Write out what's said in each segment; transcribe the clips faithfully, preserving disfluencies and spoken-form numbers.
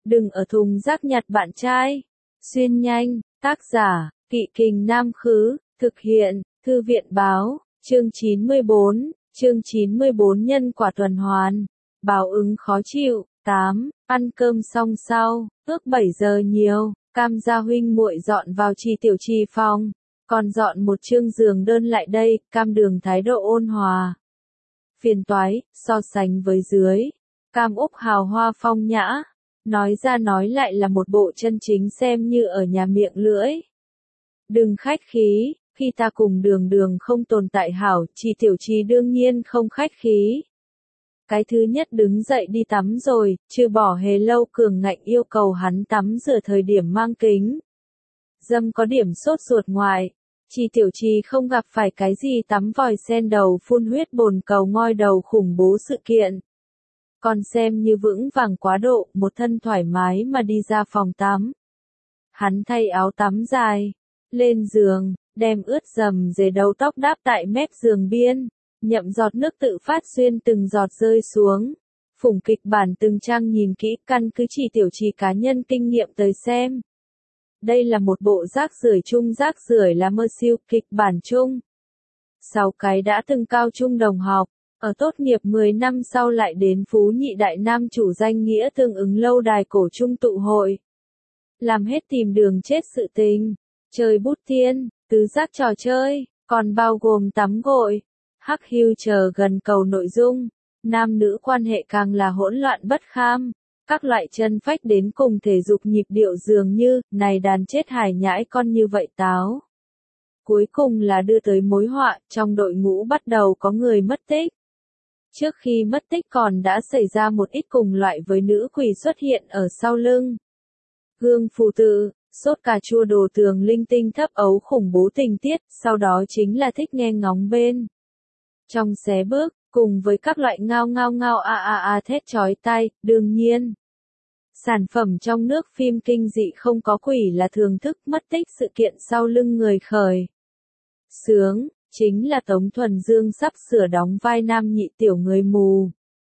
Đừng ở thùng rác nhặt bạn trai. Xuyên nhanh, tác giả, Kỵ Kình Nam Khứ, thực hiện, Thư viện Báo, chương chín mươi bốn, chương chín mươi bốn nhân quả tuần hoàn, báo ứng khó chịu. tám. Ăn cơm xong sau, ước bảy giờ nhiều, Cam gia huynh muội dọn vào Trì Tiểu Trì phòng, còn dọn một chương giường đơn lại đây. Cam Đường thái độ ôn hòa. Phiền toái, so sánh với dưới, Cam Úc hào hoa phong nhã, nói ra nói lại là một bộ chân chính xem như ở nhà miệng lưỡi. Đừng khách khí, khi ta cùng Đường Đường không tồn tại hảo, Trì Tiểu Trì đương nhiên không khách khí. Cái thứ nhất đứng dậy đi tắm rồi, trừ bỏ Hề Lâu cường ngạnh yêu cầu hắn tắm rửa thời điểm mang kính dâm có điểm sốt ruột ngoài, Trì Tiểu Trì không gặp phải cái gì tắm vòi sen đầu phun huyết bồn cầu ngoi đầu khủng bố sự kiện. Còn xem như vững vàng quá độ, một thân thoải mái mà đi ra phòng tắm. Hắn thay áo tắm dài, lên giường, đem ướt dầm dề đầu tóc đáp tại mép giường biên, nhậm giọt nước tự phát xuyên từng giọt rơi xuống. Phủng kịch bản từng trang nhìn kỹ, căn cứ Trì Tiểu Trì cá nhân kinh nghiệm tới xem. Đây là một bộ rác rưởi chung rác rưởi là mơ siêu kịch bản chung. Sáu cái đã từng cao trung đồng học, ở tốt nghiệp mười năm sau lại đến Phú Nhị Đại Nam chủ danh nghĩa tương ứng lâu đài cổ trung tụ hội. Làm hết tìm đường chết sự tình, chơi bút tiên, tứ giác trò chơi, còn bao gồm tắm gội, hắc hưu chờ gần cầu nội dung. Nam nữ quan hệ càng là hỗn loạn bất kham. Các loại chân phách đến cùng thể dục nhịp điệu dường như, này đàn chết hài nhãi con như vậy táo. Cuối cùng là đưa tới mối họa, trong đội ngũ bắt đầu có người mất tích. Trước khi mất tích còn đã xảy ra một ít cùng loại với nữ quỷ xuất hiện ở sau lưng. Gương phù tự, sốt cà chua đồ tường linh tinh thấp ấu khủng bố tình tiết, sau đó chính là thích nghe ngóng bên. Trong xé bước, cùng với các loại ngao ngao ngao a a a thét chói tai, đương nhiên. Sản phẩm trong nước phim kinh dị không có quỷ là thưởng thức mất tích sự kiện sau lưng người khởi. Sướng, chính là Tống Thuần Dương sắp sửa đóng vai nam nhị tiểu người mù.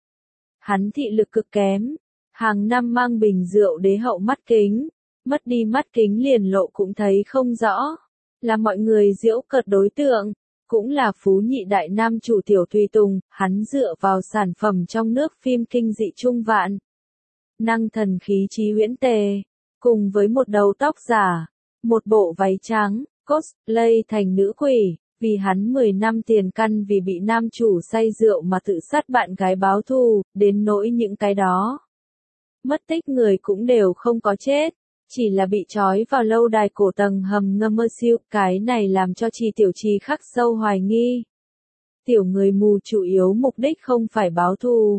Hắn thị lực cực kém, hàng năm mang bình rượu đế hậu mắt kính, mất đi mắt kính liền lộ cũng thấy không rõ, là mọi người giễu cợt đối tượng. Cũng là Phú Nhị Đại Nam chủ tiểu tùy tùng, hắn dựa vào sản phẩm trong nước phim kinh dị trung vạn. Năng thần khí trí huyễn tề, cùng với một đầu tóc giả, một bộ váy trắng, cosplay thành nữ quỷ, vì hắn mười năm tiền căn vì bị nam chủ say rượu mà tự sát bạn gái báo thù, đến nỗi những cái đó. Mất tích người cũng đều không có chết. Chỉ là bị trói vào lâu đài cổ tầng hầm ngầm mơ siêu, cái này làm cho Trì Tiểu Trì khắc sâu hoài nghi. Tiểu người mù chủ yếu mục đích không phải báo thù,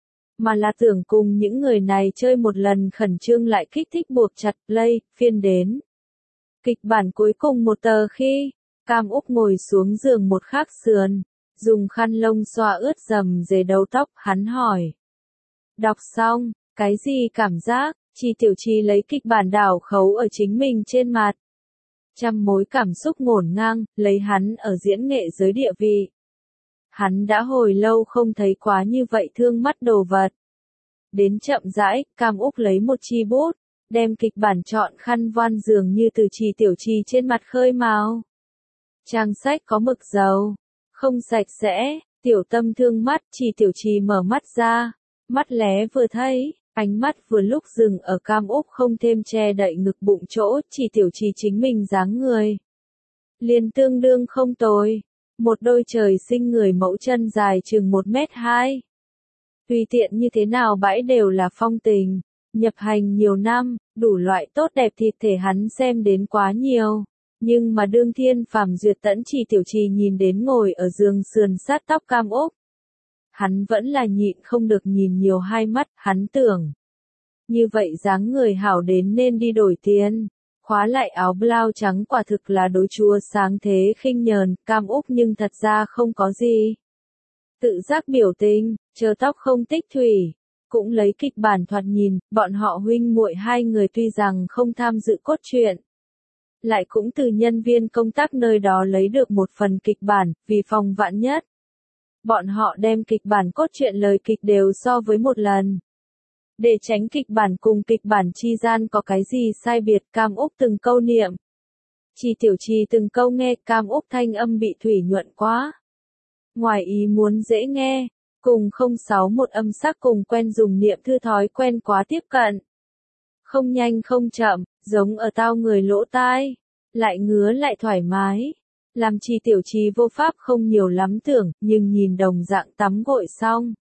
mà là tưởng cùng những người này chơi một lần khẩn trương lại kích thích buộc chặt play, phiên đến. Kịch bản cuối cùng một tờ khi, Cam Úc ngồi xuống giường một khắc sườn, dùng khăn lông xoa ướt dầm dề đầu tóc, hắn hỏi. Đọc xong, cái gì cảm giác? Trì Tiểu Trì lấy kịch bản đảo khấu ở chính mình trên mặt. Trăm mối cảm xúc ngổn ngang, lấy hắn ở diễn nghệ giới địa vị. Hắn đã hồi lâu không thấy quá như vậy thương mắt đồ vật. Đến chậm rãi, Cam Úc lấy một chi bút, đem kịch bản chọn khăn voan dường như từ Trì Tiểu Trì trên mặt khơi màu. Trang sách có mực dầu, không sạch sẽ, tiểu tâm thương mắt, Trì Tiểu Trì mở mắt ra, mắt lé vừa thấy. Ánh mắt vừa lúc dừng ở Cam Úc không thêm che đậy ngực bụng chỗ, Trì Tiểu Trì chính mình dáng người. Liền tương đương không tồi. Một đôi trời sinh người mẫu chân dài chừng một mét hai. Tùy tiện như thế nào bãi đều là phong tình. Nhập hành nhiều năm, đủ loại tốt đẹp thịt thể hắn xem đến quá nhiều. Nhưng mà đương thiên phàm duyệt tẫn Trì Tiểu Trì nhìn đến ngồi ở giường sườn sát tóc Cam Úc. Hắn vẫn là nhịn không được nhìn nhiều hai mắt, hắn tưởng. Như vậy dáng người hảo đến nên đi đổi tiền. Khóa lại áo blau trắng quả thực là đối chúa sáng thế khinh nhờn, Cam Úc nhưng thật ra không có gì. Tự giác biểu tình, chờ tóc không tích thủy. Cũng lấy kịch bản thoạt nhìn, bọn họ huynh muội hai người tuy rằng không tham dự cốt truyện. Lại cũng từ nhân viên công tác nơi đó lấy được một phần kịch bản, vì phòng vạn nhất. Bọn họ đem kịch bản cốt truyện lời kịch đều so với một lần. Để tránh kịch bản cùng kịch bản chi gian có cái gì sai biệt, Cam Úc từng câu niệm. Chi Tiểu Trì từng câu nghe, Cam Úc thanh âm bị thủy nhuận quá. Ngoài ý muốn dễ nghe, cùng không sáu một âm sắc cùng quen dùng niệm thư thói quen quá tiếp cận. Không nhanh không chậm, giống ở tao người lỗ tai, lại ngứa lại thoải mái. Làm Chi Tiểu Trì vô pháp không nhiều lắm tưởng, nhưng nhìn đồng dạng tắm gội xong.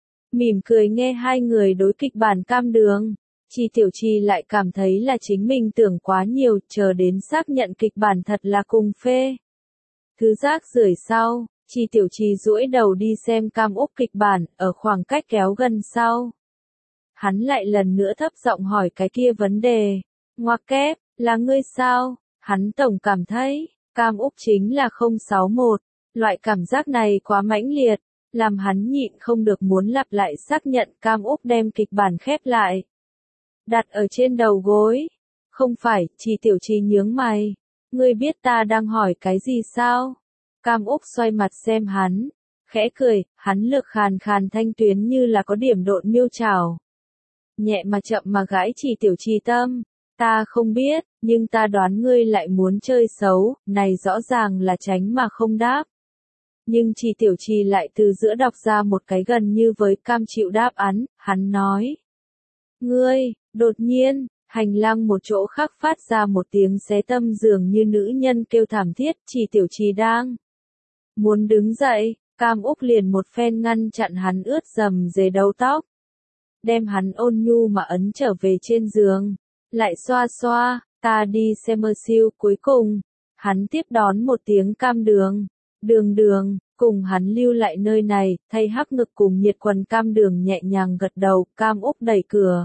Mỉm cười nghe hai người đối kịch bản cam đường. Chi Tiểu Trì lại cảm thấy là chính mình tưởng quá nhiều, chờ đến xác nhận kịch bản thật là cùng phê. Thứ rác rưởi sau, Chi Tiểu Trì duỗi đầu đi xem Cam Úc kịch bản, ở khoảng cách kéo gần sau. Hắn lại lần nữa thấp giọng hỏi cái kia vấn đề. Ngoặc kép, là ngươi sao? Hắn tổng cảm thấy, Cam Úc chính là không sáu một. Loại cảm giác này quá mãnh liệt, làm hắn nhịn không được muốn lặp lại xác nhận. Cam Úc đem kịch bản khép lại. Đặt ở trên đầu gối. Không phải, Chi Tiểu Trì nhướng mày. Ngươi biết ta đang hỏi cái gì sao? Cam Úc xoay mặt xem hắn. Khẽ cười, hắn lược khàn khàn thanh tuyến như là có điểm độn miêu trào. Nhẹ mà chậm mà gãi Chi Tiểu Trì tâm. Ta không biết, nhưng ta đoán ngươi lại muốn chơi xấu, này rõ ràng là tránh mà không đáp. Nhưng Chi Tiểu Trì lại từ giữa đọc ra một cái gần như với cam chịu đáp án, hắn nói. Ngươi, đột nhiên, hành lang một chỗ khác phát ra một tiếng xé tâm dường như nữ nhân kêu thảm thiết. Chi Tiểu Trì đang muốn đứng dậy, Cam Úc liền một phen ngăn chặn hắn ướt dầm dề đầu tóc. Đem hắn ôn nhu mà ấn trở về trên giường. Lại xoa xoa, ta đi xem mơ siêu. Cuối cùng, hắn tiếp đón một tiếng cam đường. Đường đường, cùng hắn lưu lại nơi này, thay hắc ngực cùng nhiệt quần. Cam đường nhẹ nhàng gật đầu. Cam Úc đẩy cửa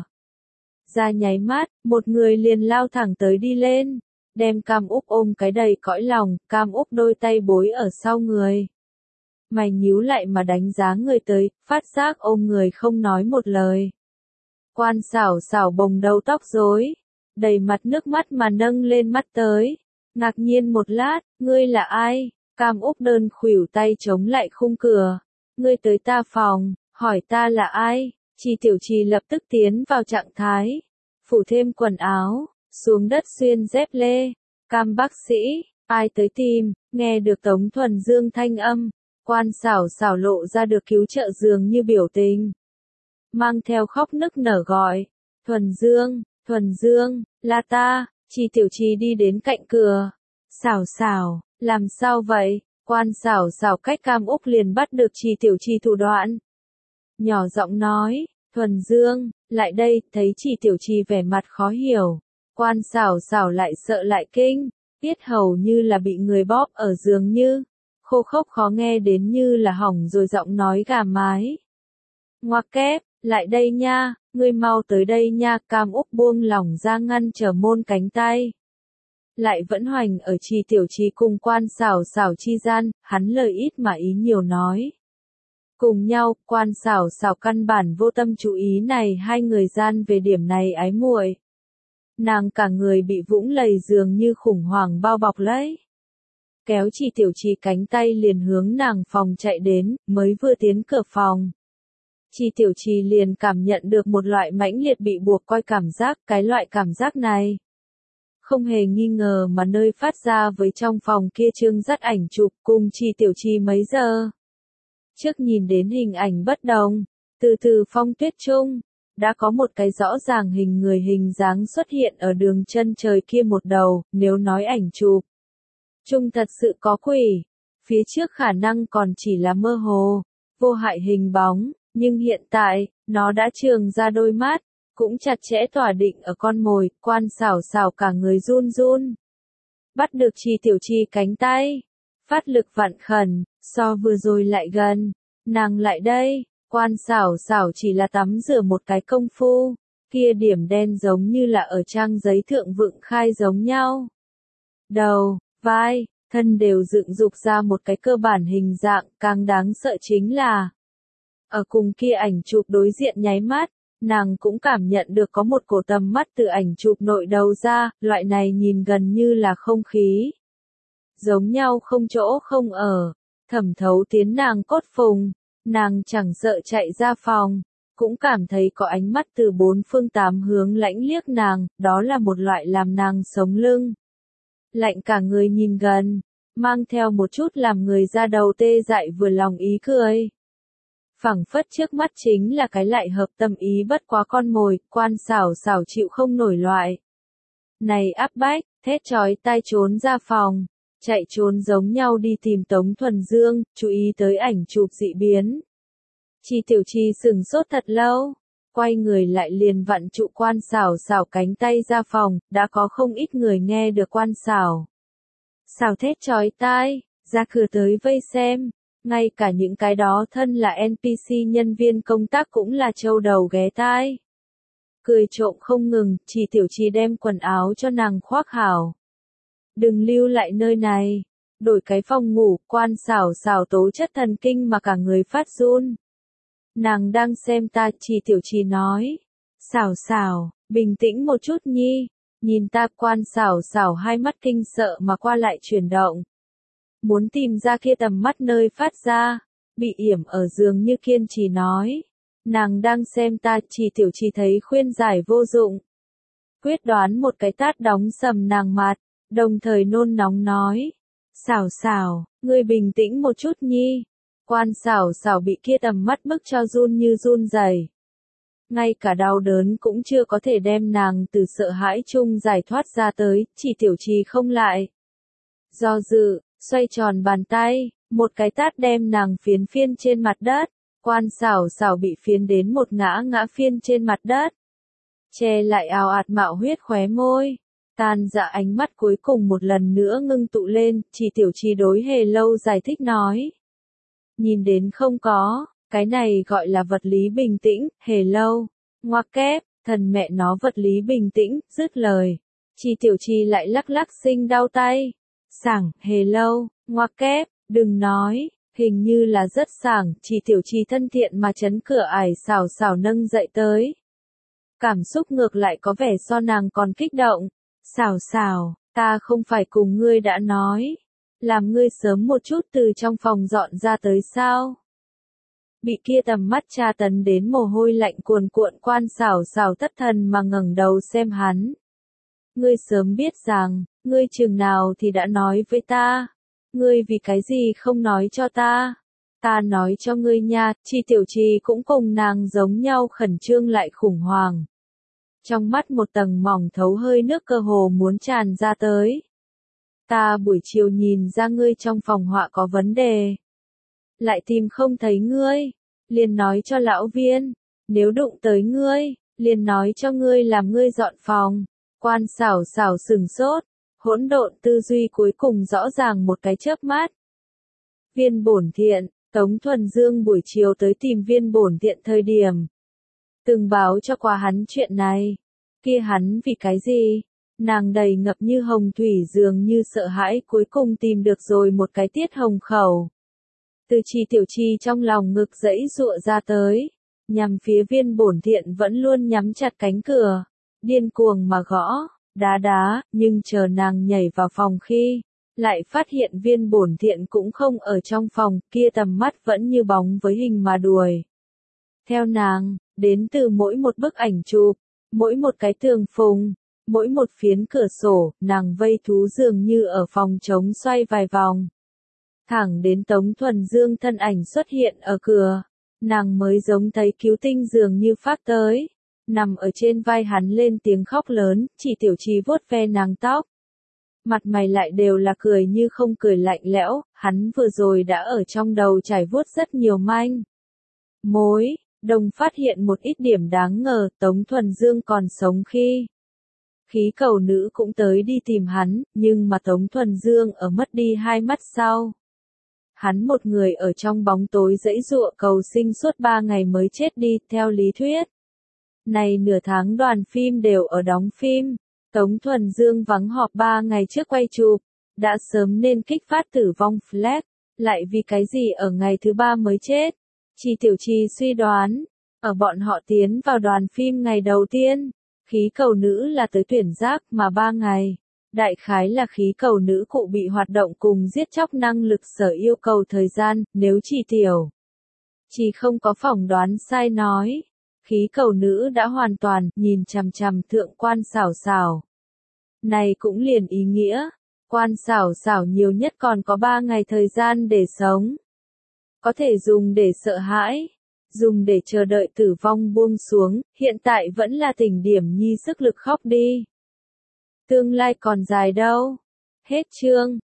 ra nháy mắt, một người liền lao thẳng tới đi lên. Đem Cam Úc ôm cái đầy cõi lòng. Cam Úc đôi tay bối ở sau người. Mày nhíu lại mà đánh giá người tới, phát giác ôm người không nói một lời. Quan xảo xảo bồng đầu tóc rối, đầy mặt nước mắt mà nâng lên mắt tới. Ngạc nhiên một lát, ngươi là ai? Cam Úc đơn khuỷu tay chống lại khung cửa. Ngươi tới ta phòng, hỏi ta là ai? Chi Tiểu Trì lập tức tiến vào trạng thái. Phủ thêm quần áo, xuống đất xuyên dép lê. Cam bác sĩ, ai tới tìm? Nghe được Tống Thuần Dương thanh âm. Quan xảo xảo lộ ra được cứu trợ dường như biểu tình. Mang theo khóc nức nở gọi. Thuần Dương, Thuần Dương, là ta. Chi Tiểu Trì đi đến cạnh cửa. Xảo xảo, làm sao vậy? Quan xảo xảo cách Cam Úc liền bắt được Chi Tiểu Trì thủ đoạn. Nhỏ giọng nói, Thuần Dương, lại đây. Thấy Chi Tiểu Trì vẻ mặt khó hiểu. Quan xảo xảo lại sợ lại kinh. Tiết hầu như là bị người bóp ở dường như. Khô khốc khó nghe đến như là hỏng rồi giọng nói gà mái. Ngoặc kép, lại đây nha, ngươi mau tới đây nha. Cam Úc buông lỏng ra ngăn trở môn cánh tay. Lại vẫn hoành ở Chi Tiểu Trì cùng quan xảo xảo chi gian, hắn lời ít mà ý nhiều nói. Cùng nhau, quan xảo xảo căn bản vô tâm chú ý này hai người gian về điểm này ái muội. Nàng cả người bị vũng lầy dường như khủng hoảng bao bọc lấy. Kéo Chi Tiểu Trì cánh tay liền hướng nàng phòng chạy đến, mới vừa tiến cửa phòng. Chi Tiểu Trì liền cảm nhận được một loại mãnh liệt bị buộc coi cảm giác. Cái loại cảm giác này không hề nghi ngờ mà nơi phát ra với trong phòng kia trương dắt ảnh chụp cùng Chi Tiểu Trì mấy giờ trước nhìn đến hình ảnh bất đồng. Từ từ phong tuyết trung, đã có một cái rõ ràng hình người hình dáng xuất hiện ở đường chân trời kia một đầu. Nếu nói ảnh chụp trung thật sự có quỷ, phía trước khả năng còn chỉ là mơ hồ, vô hại hình bóng, nhưng hiện tại, nó đã trường ra đôi mắt, cũng chặt chẽ tỏa định ở con mồi. Quan xảo xảo cả người run run. Bắt được Chi Tiểu Trì cánh tay, phát lực vặn khẩn, so vừa rồi lại gần, nàng lại đây. Quan xảo xảo chỉ là tắm rửa một cái công phu, kia điểm đen giống như là ở trang giấy thượng vựng khai giống nhau. Đầu, vai, thân đều dựng dục ra một cái cơ bản hình dạng. Càng đáng sợ chính là, ở cùng kia ảnh chụp đối diện nháy mắt, nàng cũng cảm nhận được có một cổ tầm mắt từ ảnh chụp nội đầu ra. Loại này nhìn gần như là không khí, giống nhau không chỗ không ở, thẩm thấu tiến nàng cốt phùng. Nàng chẳng sợ chạy ra phòng, cũng cảm thấy có ánh mắt từ bốn phương tám hướng lãnh liếc nàng, đó là một loại làm nàng sống lưng. Lạnh cả người nhìn gần, mang theo một chút làm người da đầu tê dại vừa lòng ý cười. Phảng phất trước mắt chính là cái lại hợp tâm ý bất quá con mồi, quan xảo xảo chịu không nổi loại. Này áp bách, thét chói tai trốn ra phòng, chạy trốn giống nhau đi tìm Tống Thuần Dương, chú ý tới ảnh chụp dị biến. Chi Tiểu Chi sừng sốt thật lâu, quay người lại liền vặn trụ quan xảo xảo cánh tay ra phòng, đã có không ít người nghe được quan xảo xảo thét chói tai, ra cửa tới vây xem, ngay cả những cái đó thân là en pê xê nhân viên công tác cũng là trâu đầu ghé tai. Cười trộm không ngừng, Chi Tiểu Chi đem quần áo cho nàng khoác hảo. Đừng lưu lại nơi này, đổi cái phòng ngủ, quan xảo xảo tố chất thần kinh mà cả người phát run. Nàng đang xem ta, Chi Tiểu Chi nói. Xảo xảo, bình tĩnh một chút nhi, nhìn ta. Quan xảo xảo hai mắt kinh sợ mà qua lại chuyển động. Muốn tìm ra kia tầm mắt nơi phát ra, bị yểm ở giường như kiên trì nói. Nàng đang xem ta, Chi Tiểu Chi thấy khuyên giải vô dụng. Quyết đoán một cái tát đóng sầm nàng mặt, đồng thời nôn nóng nói. Xảo xảo, ngươi bình tĩnh một chút nhi. Quan xảo xảo bị kia tầm mắt bức cho run như run rẩy. Ngay cả đau đớn cũng chưa có thể đem nàng từ sợ hãi chung giải thoát ra tới, Chi Tiểu Chi không lại. Do dự, xoay tròn bàn tay, một cái tát đem nàng phiến phiên trên mặt đất. Quan xảo xảo bị phiến đến một ngã ngã phiên trên mặt đất. Che lại ào ạt mạo huyết khóe môi. Tan dạ ánh mắt cuối cùng một lần nữa ngưng tụ lên, Chi Tiểu Chi đối Hề Lâu giải thích nói. Nhìn đến không có, cái này gọi là vật lý bình tĩnh, Hề Lâu. Ngoặc kép, thần mẹ nó vật lý bình tĩnh, dứt lời. Chi Tiểu Chi lại lắc lắc sinh đau tay. Sảng, Hề Lâu, ngoặc kép, đừng nói. Hình như là rất sảng, Chi Tiểu Chi thân thiện mà chấn cửa ải xảo xảo nâng dậy tới. Cảm xúc ngược lại có vẻ so nàng còn kích động. Xảo xảo, ta không phải cùng ngươi đã nói. Làm ngươi sớm một chút từ trong phòng dọn ra tới sao? Bị kia tầm mắt tra tấn đến mồ hôi lạnh cuồn cuộn, quan xảo xảo thất thần mà ngẩng đầu xem hắn. Ngươi sớm biết rằng, ngươi chừng nào thì đã nói với ta. Ngươi vì cái gì không nói cho ta? Ta nói cho ngươi nha. Chi Tiểu Chi cũng cùng nàng giống nhau khẩn trương lại khủng hoảng. Trong mắt một tầng mỏng thấu hơi nước cơ hồ muốn tràn ra tới. Ta buổi chiều nhìn ra ngươi trong phòng họa có vấn đề. Lại tìm không thấy ngươi. Liền nói cho lão viên. Nếu đụng tới ngươi, liền nói cho ngươi làm ngươi dọn phòng. Quan xảo xảo sừng sốt. Hỗn độn tư duy cuối cùng rõ ràng một cái chớp mắt. Viên Bổn Thiện, Tống Thuần Dương buổi chiều tới tìm Viên Bổn Thiện thời điểm. Từng báo cho qua hắn chuyện này. Kia hắn vì cái gì? Nàng đầy ngập như hồng thủy dường như sợ hãi cuối cùng tìm được rồi một cái tiết hồng khẩu. Từ Chi Tiểu Chi trong lòng ngực dẫy dụa ra tới. Nhằm phía Viên Bổn Thiện vẫn luôn nhắm chặt cánh cửa. Điên cuồng mà gõ. Đá đá, nhưng chờ nàng nhảy vào phòng khi, lại phát hiện Viên Bổn Thiện cũng không ở trong phòng, kia tầm mắt vẫn như bóng với hình mà đuổi. Theo nàng, đến từ mỗi một bức ảnh chụp, mỗi một cái tường phùng, mỗi một phiến cửa sổ, nàng vây thú dường như ở phòng trống xoay vài vòng. Thẳng đến Tống Thuần Dương thân ảnh xuất hiện ở cửa, nàng mới giống thấy cứu tinh dường như phát tới. Nằm ở trên vai hắn lên tiếng khóc lớn, Chi Tiểu Chi vuốt ve nàng tóc. Mặt mày lại đều là cười như không cười lạnh lẽo, hắn vừa rồi đã ở trong đầu trải vuốt rất nhiều manh mối, đồng phát hiện một ít điểm đáng ngờ, Tống Thuần Dương còn sống khi. Khí cầu nữ cũng tới đi tìm hắn, nhưng mà Tống Thuần Dương ở mất đi hai mắt sau. Hắn một người ở trong bóng tối dãy dụa cầu sinh suốt ba ngày mới chết đi, theo lý thuyết. Này nửa tháng đoàn phim đều ở đóng phim, Tống Thuần Dương vắng họp ba ngày trước quay chụp, đã sớm nên kích phát tử vong flag, lại vì cái gì ở ngày thứ ba mới chết. Chi Tiểu Chi suy đoán, ở bọn họ tiến vào đoàn phim ngày đầu tiên, khí cầu nữ là tới tuyển giác mà ba ngày, đại khái là khí cầu nữ cụ bị hoạt động cùng giết chóc năng lực sở yêu cầu thời gian, nếu Chi Tiểu Chi không có phỏng đoán sai nói. khí cầu nữ đã hoàn toàn, nhìn chằm chằm thượng quan xảo xảo. Này cũng liền ý nghĩa, quan xảo xảo nhiều nhất còn có ba ngày thời gian để sống. Có thể dùng để sợ hãi, dùng để chờ đợi tử vong buông xuống, hiện tại vẫn là tỉnh điểm nhi sức lực khóc đi. Tương lai còn dài đâu. Hết chương.